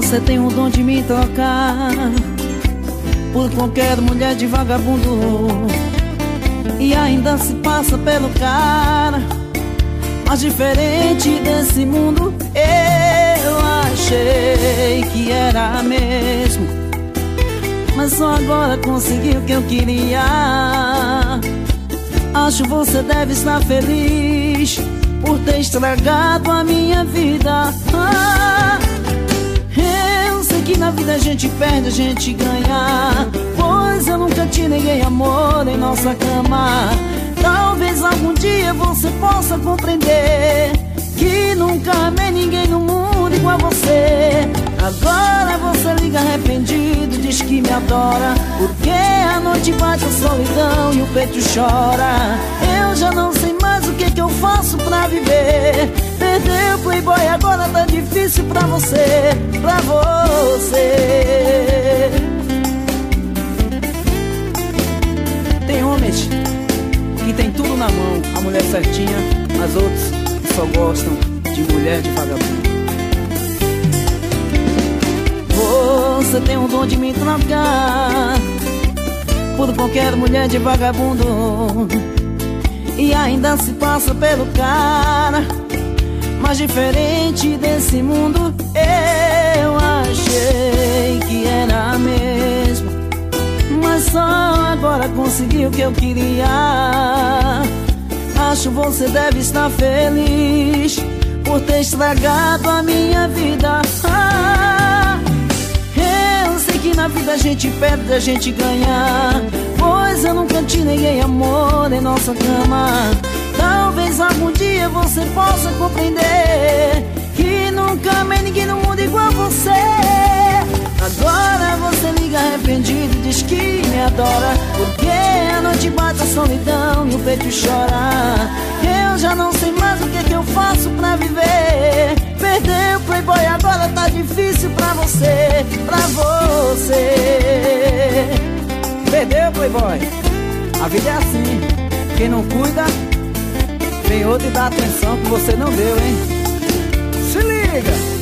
Você tem o dom de me trocar por qualquer mulher de vagabundo, e ainda se passa pelo cara mais diferente desse mundo. Eu achei que era mesmo, mas só agora consegui o que eu queria. Acho que você deve estar feliz por ter estragado a minha vida. Eu sei que na vida a gente perde, a gente ganha, pois eu nunca te neguei amor em nossa cama. Talvez algum dia você possa compreender que nunca amei ninguém no mundo igual a você. Agora você liga arrependido, diz que me adora, porque a noite bate a solidão e o peito chora. Eu já não sei mais o que eu faço pra viver. Perdeu o playboy, agora tá difícil pra você, pra você. Tem homens que tem tudo na mão, a mulher certinha, mas outros que só gostam de mulher de vagabundo. Você tem o dom de me trocar por qualquer mulher de vagabundo, e ainda se passa pelo cara mais diferente desse mundo. Eu achei que era mesmo, mas só agora consegui o que eu queria. Acho que você deve estar feliz por ter estragado a minha vida. Eu sei que na vida a gente perde, a gente ganha, pois eu nunca te neguei amor em nossa cama. Talvez algum dia você possa compreender que nunca amei ninguém no mundo igual a você. Agora você liga arrependido, diz que me adora, porque a noite bate a solidão e o peito chora. Eu já não sei mais o que eu faço pra viver. Perdeu o playboy, agora tá difícil pra você, pra você. Perdeu o playboy, a vida é assim, quem não cuida, vem outro e dá atenção que você não deu, hein? Se liga!